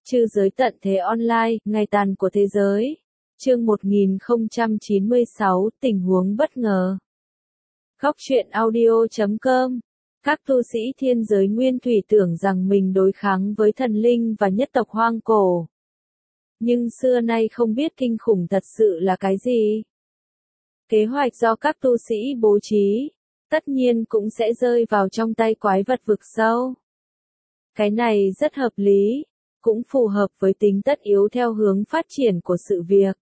Trư giới tận thế online, ngày tàn của thế giới. Chương 1096, tình huống bất ngờ. Góc truyện audio.com. Các tu sĩ thiên giới nguyên thủy tưởng rằng mình đối kháng với thần linh và nhất tộc hoang cổ. Nhưng xưa nay không biết kinh khủng thật sự là cái gì. Kế hoạch do các tu sĩ bố trí, tất nhiên cũng sẽ rơi vào trong tay quái vật vực sâu. Cái này rất hợp lý, cũng phù hợp với tính tất yếu theo hướng phát triển của sự việc.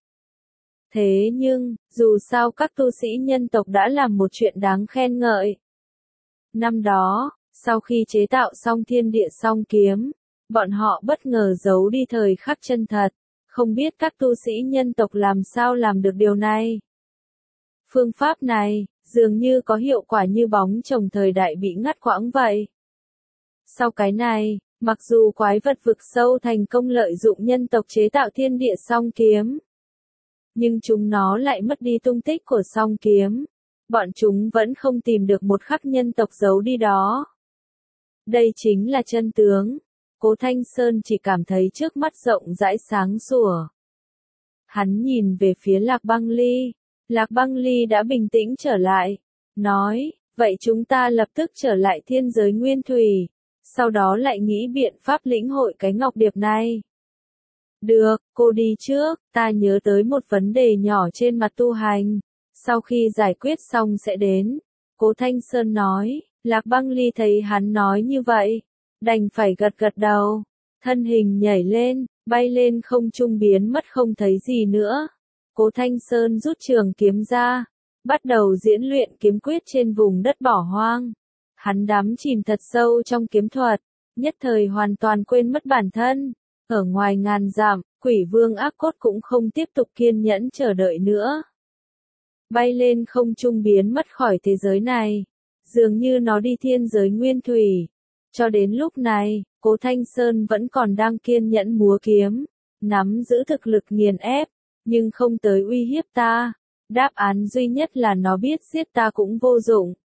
Thế nhưng, dù sao các tu sĩ nhân tộc đã làm một chuyện đáng khen ngợi. Năm đó, sau khi chế tạo xong thiên địa song kiếm, bọn họ bất ngờ giấu đi thời khắc chân thật, không biết các tu sĩ nhân tộc làm sao làm được điều này. Phương pháp này, dường như có hiệu quả như bóng chồng thời đại bị ngắt quãng vậy. Sau cái này, mặc dù quái vật vực sâu thành công lợi dụng nhân tộc chế tạo thiên địa song kiếm, nhưng chúng nó lại mất đi tung tích của song kiếm. Bọn chúng vẫn không tìm được một khắc nhân tộc giấu đi đó. Đây chính là chân tướng. Cố Thanh Sơn chỉ cảm thấy trước mắt rộng rãi sáng sủa. Hắn nhìn về phía Lạc Băng Ly. Lạc Băng Ly đã bình tĩnh trở lại. Nói, vậy chúng ta lập tức trở lại thiên giới nguyên thủy. Sau đó lại nghĩ biện pháp lĩnh hội cái ngọc điệp này. Được, cô đi trước, ta nhớ tới một vấn đề nhỏ trên mặt tu hành. Sau khi giải quyết xong sẽ đến. Cố Thanh Sơn nói, Lạc Băng Ly thấy hắn nói như vậy, đành phải gật gật đầu. Thân hình nhảy lên, bay lên không trung biến mất không thấy gì nữa. Cố Thanh Sơn rút trường kiếm ra, bắt đầu diễn luyện kiếm quyết trên vùng đất bỏ hoang. Hắn đắm chìm thật sâu trong kiếm thuật, nhất thời hoàn toàn quên mất bản thân. Ở ngoài ngàn dặm, Quỷ Vương Ác Cốt cũng không tiếp tục kiên nhẫn chờ đợi nữa. Bay lên không trung biến mất khỏi thế giới này. Dường như nó đi thiên giới nguyên thủy. Cho đến lúc này, Cố Thanh Sơn vẫn còn đang kiên nhẫn múa kiếm, nắm giữ thực lực nghiền ép, nhưng không tới uy hiếp ta. Đáp án duy nhất là nó biết giết ta cũng vô dụng.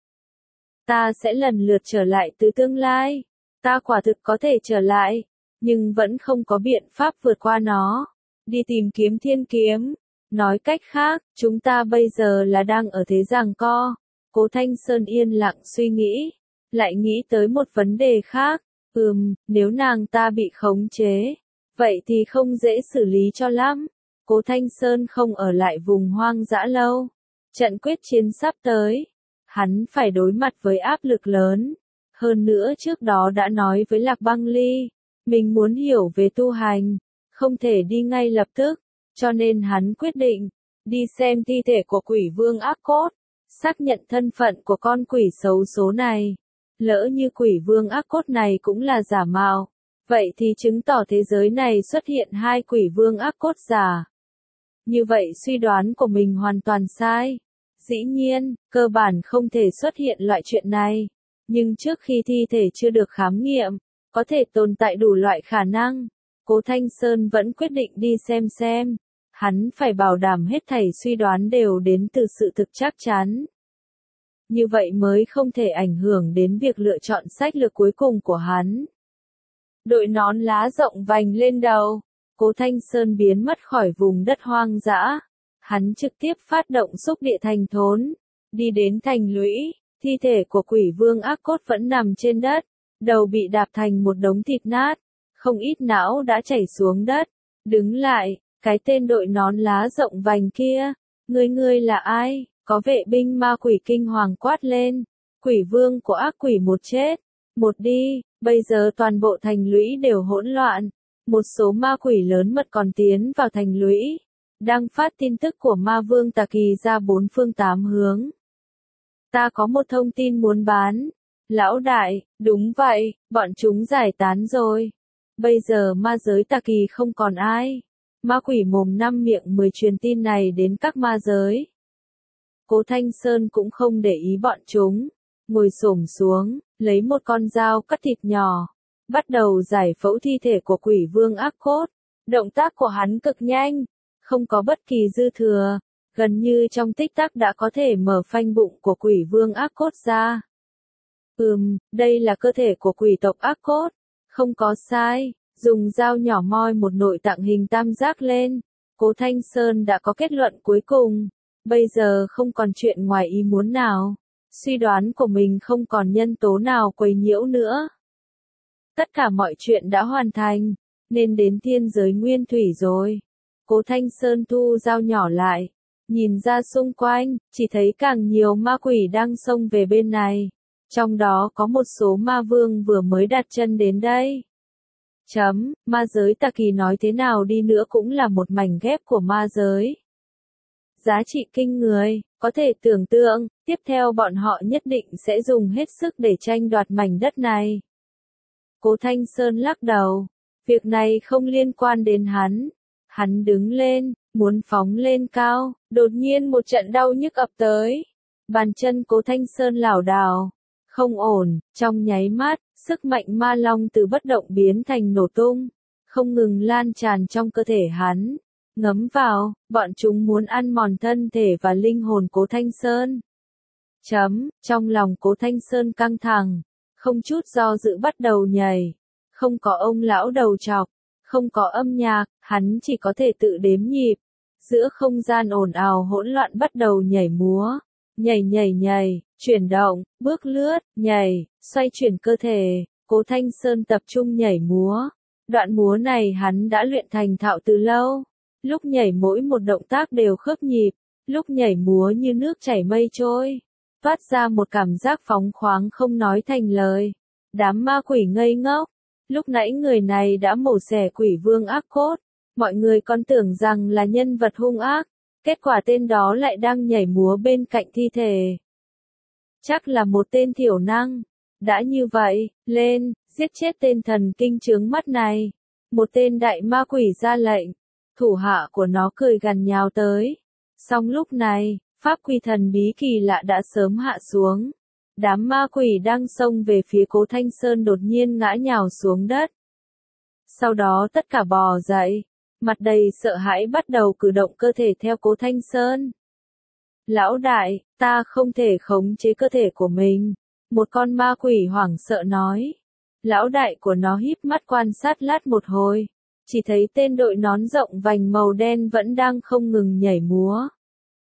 Ta sẽ lần lượt trở lại từ tương lai. Ta quả thực có thể trở lại, nhưng vẫn không có biện pháp vượt qua nó. Đi tìm kiếm thiên kiếm. Nói cách khác, chúng ta bây giờ là đang ở thế giằng co. Cố Thanh Sơn yên lặng suy nghĩ, lại nghĩ tới một vấn đề khác. Nếu nàng ta bị khống chế, vậy thì không dễ xử lý cho lắm. Cố Thanh Sơn không ở lại vùng hoang dã lâu. Trận quyết chiến sắp tới, hắn phải đối mặt với áp lực lớn. Hơn nữa trước đó đã nói với Lạc Băng Ly, mình muốn hiểu về tu hành, không thể đi ngay lập tức. Cho nên hắn quyết định, đi xem thi thể của Quỷ Vương Ác Cốt, xác nhận thân phận của con quỷ xấu số này. Lỡ như Quỷ Vương Ác Cốt này cũng là giả mạo, vậy thì chứng tỏ thế giới này xuất hiện hai Quỷ Vương Ác Cốt giả. Như vậy suy đoán của mình hoàn toàn sai. Dĩ nhiên, cơ bản không thể xuất hiện loại chuyện này. Nhưng trước khi thi thể chưa được khám nghiệm, có thể tồn tại đủ loại khả năng. Cố Thanh Sơn vẫn quyết định đi xem. Hắn phải bảo đảm hết thảy suy đoán đều đến từ sự thực chắc chắn. Như vậy mới không thể ảnh hưởng đến việc lựa chọn sách lược cuối cùng của hắn. Đội nón lá rộng vành lên đầu, Cố Thanh Sơn biến mất khỏi vùng đất hoang dã. Hắn trực tiếp phát động xúc địa thành thốn, đi đến thành lũy. Thi thể của Quỷ Vương Ác Cốt vẫn nằm trên đất, đầu bị đạp thành một đống thịt nát, không ít não đã chảy xuống đất. Đứng lại, cái tên đội nón lá rộng vành kia, ngươi là ai? Có vệ binh ma quỷ kinh hoàng quát lên. Quỷ vương của ác quỷ một chết, một đi. Bây giờ toàn bộ thành lũy đều hỗn loạn. Một số ma quỷ lớn mật còn tiến vào thành lũy, đang phát tin tức của ma vương Tà Kỳ ra bốn phương tám hướng. Ta có một thông tin muốn bán. Lão đại, đúng vậy, bọn chúng giải tán rồi. Bây giờ ma giới Tà Kỳ không còn ai. Ma quỷ mồm năm miệng 10 truyền tin này đến các ma giới. Cố Thanh Sơn cũng không để ý bọn chúng, ngồi xổm xuống, lấy một con dao cắt thịt nhỏ, bắt đầu giải phẫu thi thể của Quỷ Vương Ác Cốt. Động tác của hắn cực nhanh, không có bất kỳ dư thừa, gần như trong tích tắc đã có thể mở phanh bụng của Quỷ Vương Ác Cốt ra. Đây là cơ thể của quỷ tộc Ác Cốt, không có sai. dùng dao nhỏ moi một nội tạng hình tam giác lên. Cố Thanh Sơn đã có kết luận cuối cùng. Bây giờ không còn chuyện ngoài ý muốn nào. Suy đoán của mình không còn nhân tố nào quấy nhiễu nữa. Tất cả mọi chuyện đã hoàn thành, nên đến thiên giới nguyên thủy rồi. Cố Thanh Sơn thu dao nhỏ lại, nhìn ra xung quanh, chỉ thấy càng nhiều ma quỷ đang xông về bên này. Trong đó có một số ma vương vừa mới đặt chân đến đây. Ma giới Tà Kỳ nói thế nào đi nữa cũng là một mảnh ghép của ma giới. Giá trị kinh người, có thể tưởng tượng, tiếp theo bọn họ nhất định sẽ dùng hết sức để tranh đoạt mảnh đất này. Cố Thanh Sơn lắc đầu, việc này không liên quan đến hắn. Hắn đứng lên, muốn phóng lên cao, đột nhiên một trận đau nhức ập tới. Bàn chân Cố Thanh Sơn lảo đảo, không ổn, trong nháy mắt, sức mạnh ma long từ bất động biến thành nổ tung, không ngừng lan tràn trong cơ thể hắn. Ngấm vào, bọn chúng muốn ăn mòn thân thể và linh hồn Cố Thanh Sơn. Trong lòng Cố Thanh Sơn căng thẳng, không chút do dự bắt đầu nhảy. Không có ông lão đầu trọc, không có âm nhạc, hắn chỉ có thể tự đếm nhịp. Giữa không gian ồn ào hỗn loạn bắt đầu nhảy múa. Nhảy, chuyển động, bước lướt, nhảy, xoay chuyển cơ thể. Cố Thanh Sơn tập trung nhảy múa. Đoạn múa này hắn đã luyện thành thạo từ lâu. Lúc nhảy mỗi một động tác đều khớp nhịp, lúc nhảy múa như nước chảy mây trôi, phát ra một cảm giác phóng khoáng không nói thành lời. Đám ma quỷ ngây ngốc, lúc nãy người này đã mổ xẻ quỷ vương ác cốt, mọi người còn tưởng rằng là nhân vật hung ác, kết quả tên đó lại đang nhảy múa bên cạnh thi thể. Chắc là một tên thiểu năng. Đã như vậy, lên, giết chết tên thần kinh chướng mắt này. Một tên đại ma quỷ ra lệnh. Thủ hạ của nó cười gằn nhào tới. Song lúc này, pháp quy thần bí kỳ lạ đã sớm hạ xuống. Đám ma quỷ đang xông về phía Cố Thanh Sơn đột nhiên ngã nhào xuống đất. Sau đó tất cả bò dậy, mặt đầy sợ hãi bắt đầu cử động cơ thể theo Cố Thanh Sơn. Lão đại, ta không thể khống chế cơ thể của mình. Một con ma quỷ hoảng sợ nói. Lão đại của nó híp mắt quan sát lát một hồi. Chỉ thấy tên đội nón rộng vành màu đen vẫn đang không ngừng nhảy múa.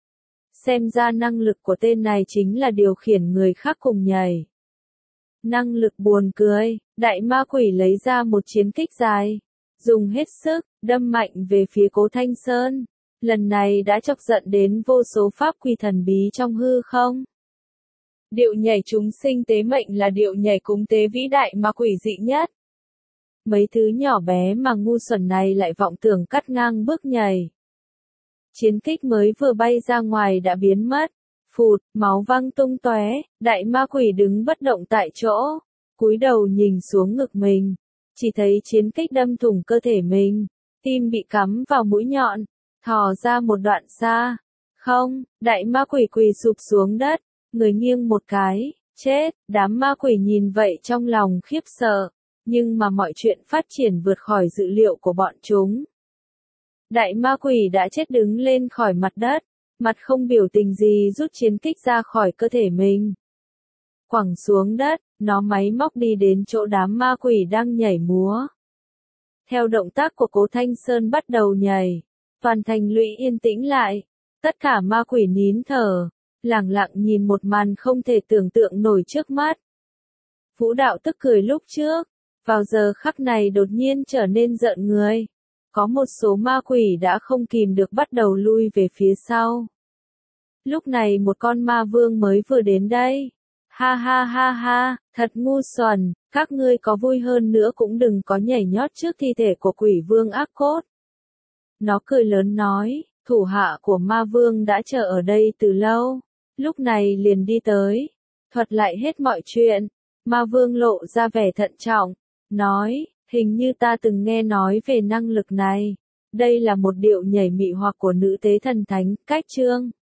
Xem ra năng lực của tên này chính là điều khiển người khác cùng nhảy. Năng lực buồn cười, đại ma quỷ lấy ra một chiến kích dài. Dùng hết sức, đâm mạnh về phía Cố Thanh Sơn. Lần này đã chọc giận đến vô số pháp quy thần bí trong hư không. Điệu nhảy chúng sinh tế mệnh là điệu nhảy cúng tế vĩ đại mà quỷ dị nhất. Mấy thứ nhỏ bé mà ngu xuẩn này lại vọng tưởng cắt ngang bước nhảy. Chiến kích mới vừa bay ra ngoài đã biến mất. Phụt, máu văng tung tóe, đại ma quỷ đứng bất động tại chỗ. Cúi đầu nhìn xuống ngực mình. Chỉ thấy chiến kích đâm thủng cơ thể mình. Tim bị cắm vào mũi nhọn. Thò ra một đoạn xa. Không, đại ma quỷ quỳ sụp xuống đất. Người nghiêng một cái. Chết, đám ma quỷ nhìn vậy trong lòng khiếp sợ. Nhưng mà mọi chuyện phát triển vượt khỏi dự liệu của bọn chúng. Đại ma quỷ đã chết đứng lên khỏi mặt đất, mặt không biểu tình gì rút chiến kích ra khỏi cơ thể mình. Quẳng xuống đất, nó máy móc đi đến chỗ đám ma quỷ đang nhảy múa. Theo động tác của Cố Thanh Sơn bắt đầu nhảy, toàn thành lũy yên tĩnh lại, tất cả ma quỷ nín thở, lẳng lặng nhìn một màn không thể tưởng tượng nổi trước mắt. Vũ đạo tức cười lúc trước, vào giờ khắc này đột nhiên trở nên rợn người. Có một số ma quỷ đã không kìm được bắt đầu lui về phía sau. Lúc này một con ma vương mới vừa đến đây. Ha, thật ngu xuẩn, các ngươi có vui hơn nữa cũng đừng có nhảy nhót trước thi thể của quỷ vương ác cốt. Nó cười lớn nói, thủ hạ của ma vương đã chờ ở đây từ lâu, lúc này liền đi tới, thuật lại hết mọi chuyện. Ma vương lộ ra vẻ thận trọng, nói, hình như ta từng nghe nói về năng lực này. Đây là một điệu nhảy mị hoặc của nữ tế thần thánh, cách chương.